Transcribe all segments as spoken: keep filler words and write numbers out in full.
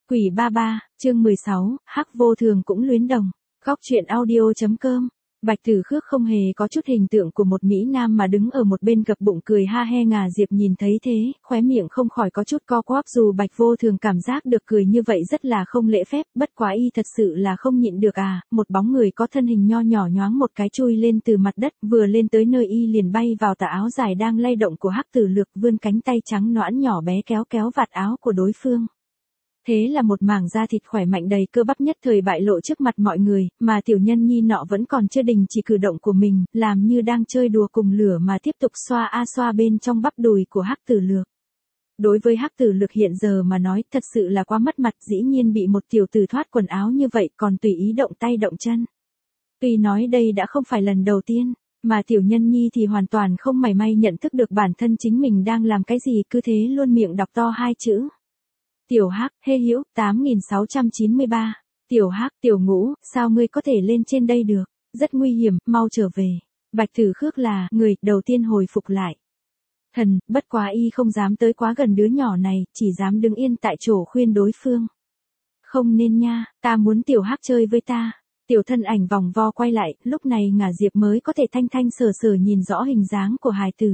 Quỷ ba ba, chương mười sáu, Hắc vô thường cũng luyến đồng. Góc truyện audio.com. Bạch Tử Khước không hề có chút hình tượng của một mỹ nam mà đứng ở một bên gập bụng cười ha he. Ngà Diệp nhìn thấy thế, khóe miệng không khỏi có chút co quắp, dù Bạch vô thường cảm giác được cười như vậy rất là không lễ phép, bất quá y thật sự là không nhịn được à. Một bóng người có thân hình nho nhỏ nhoáng một cái chui lên từ mặt đất, vừa lên tới nơi y liền bay vào tà áo dài đang lay động của Hắc Tử Lược, vươn cánh tay trắng nõn nhỏ bé kéo kéo vạt áo của đối phương. Thế là một mảng da thịt khỏe mạnh đầy cơ bắp nhất thời bại lộ trước mặt mọi người, mà tiểu nhân nhi nọ vẫn còn chưa đình chỉ cử động của mình, làm như đang chơi đùa cùng lửa mà tiếp tục xoa a xoa bên trong bắp đùi của Hắc Tử Lược. Đối với Hắc Tử Lược hiện giờ mà nói, thật sự là quá mất mặt, dĩ nhiên bị một tiểu tử thoát quần áo như vậy còn tùy ý động tay động chân. Tuy nói đây đã không phải lần đầu tiên, mà tiểu nhân nhi thì hoàn toàn không mảy may nhận thức được bản thân chính mình đang làm cái gì, cứ thế luôn miệng đọc to hai chữ. Tiểu Hắc, Hê Hữu, tám nghìn sáu trăm chín mươi ba. Tiểu Hắc, Tiểu Ngũ, sao ngươi có thể lên trên đây được? Rất nguy hiểm, mau trở về. Bạch Tử Khước là người đầu tiên hồi phục lại. Thần, bất quá y không dám tới quá gần đứa nhỏ này, chỉ dám đứng yên tại chỗ khuyên đối phương. Không nên nha, ta muốn Tiểu Hắc chơi với ta. Tiểu thân ảnh vòng vo quay lại, lúc này Ngà Diệp mới có thể thanh thanh sờ sờ nhìn rõ hình dáng của hài tử.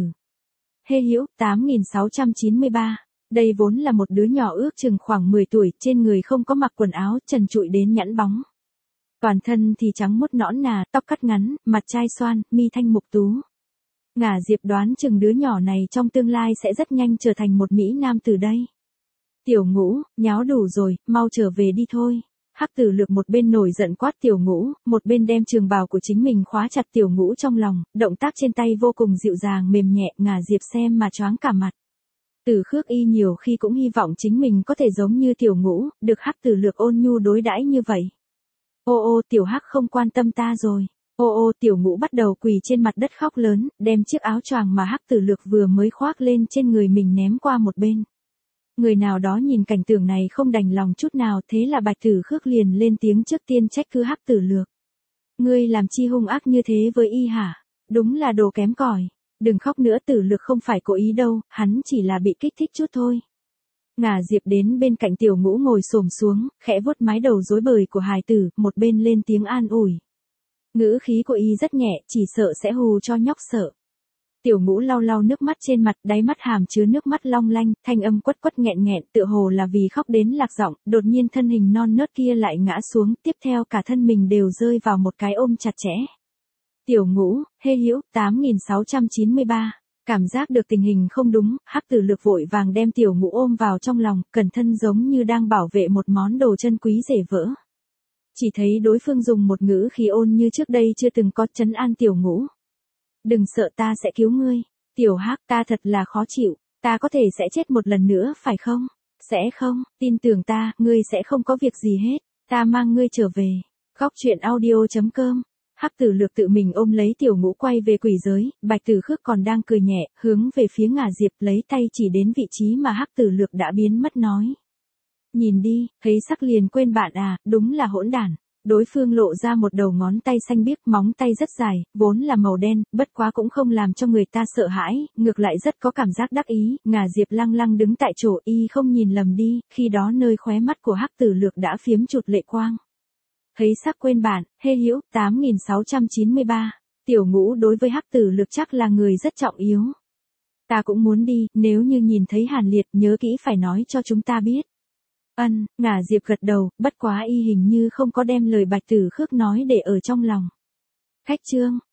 Hê Hữu, tám nghìn sáu trăm chín mươi ba. Đây vốn là một đứa nhỏ ước chừng khoảng mười tuổi, trên người không có mặc quần áo, trần trụi đến nhẵn bóng. Toàn thân thì trắng muốt nõn nà, tóc cắt ngắn, mặt trai xoan, mi thanh mục tú. Ngà Diệp đoán chừng đứa nhỏ này trong tương lai sẽ rất nhanh trở thành một mỹ nam từ đây. Tiểu Ngũ, nháo đủ rồi, mau trở về đi thôi. Hắc Tử Lược một bên nổi giận quát Tiểu Ngũ, một bên đem trường bào của chính mình khóa chặt Tiểu Ngũ trong lòng, động tác trên tay vô cùng dịu dàng mềm nhẹ. Ngà Diệp xem mà choáng cả mặt. Tử Khước y nhiều khi cũng hy vọng chính mình có thể giống như Tiểu Ngũ, được Hắc Tử Lược ôn nhu đối đãi như vậy. Ô ô, Tiểu Hắc không quan tâm ta rồi. Ô ô, Tiểu Ngũ bắt đầu quỳ trên mặt đất khóc lớn, đem chiếc áo choàng mà Hắc Tử Lược vừa mới khoác lên trên người mình ném qua một bên. Người nào đó nhìn cảnh tượng này không đành lòng chút nào, thế là Bạch Tử Khước liền lên tiếng trước tiên trách cứ Hắc Tử Lược. Ngươi làm chi hung ác như thế với y hả? Đúng là đồ kém cỏi. Đừng khóc nữa, Tử Lược không phải cố ý đâu, hắn chỉ là bị kích thích chút thôi. Ngà Diệp đến bên cạnh Tiểu Ngũ ngồi xổm xuống, khẽ vuốt mái đầu rối bời của hài tử, một bên lên tiếng an ủi. Ngữ khí của y rất nhẹ, chỉ sợ sẽ hù cho nhóc sợ. Tiểu Ngũ lau lau nước mắt trên mặt, đáy mắt hàm chứa nước mắt long lanh, thanh âm quất quất nghẹn nghẹn, tựa hồ là vì khóc đến lạc giọng, đột nhiên thân hình non nớt kia lại ngã xuống, tiếp theo cả thân mình đều rơi vào một cái ôm chặt chẽ. Tiểu Ngũ, Hê Hữu, tám nghìn sáu trăm chín mươi ba. Cảm giác được tình hình không đúng, Hắc Tử Lược vội vàng đem Tiểu Ngũ ôm vào trong lòng, cẩn thân giống như đang bảo vệ một món đồ chân quý rẻ vỡ. Chỉ thấy đối phương dùng một ngữ khí ôn như trước đây chưa từng có, trấn an Tiểu Ngũ. Đừng sợ, ta sẽ cứu ngươi. Tiểu Hắc, ta thật là khó chịu, ta có thể sẽ chết một lần nữa phải không? Sẽ không, tin tưởng ta, ngươi sẽ không có việc gì hết, ta mang ngươi trở về. Góc truyện audio.com. Hắc Tử Lược tự mình ôm lấy Tiểu Ngũ quay về quỷ giới, Bạch Tử Khước còn đang cười nhẹ, hướng về phía Ngà Diệp lấy tay chỉ đến vị trí mà Hắc Tử Lược đã biến mất nói. Nhìn đi, thấy sắc liền quên bạn à, đúng là hỗn đản. Đối phương lộ ra một đầu ngón tay xanh biếc, móng tay rất dài, vốn là màu đen, bất quá cũng không làm cho người ta sợ hãi, ngược lại rất có cảm giác đắc ý. Ngà Diệp lăng lăng đứng tại chỗ, y không nhìn lầm đi, khi đó nơi khóe mắt của Hắc Tử Lược đã phiếm chụt lệ quang. Thấy sắc quên bạn, Hê Hữu, tám nghìn sáu trăm chín mươi ba. Tiểu Ngũ đối với Hắc Tử Lược chắc là người rất trọng yếu. Ta cũng muốn đi, nếu như nhìn thấy Hàn Liệt nhớ kỹ phải nói cho chúng ta biết. Ân, Ngà Diệp gật đầu, bất quá y hình như không có đem lời Bạch Tử Khước nói để ở trong lòng. Khách chương.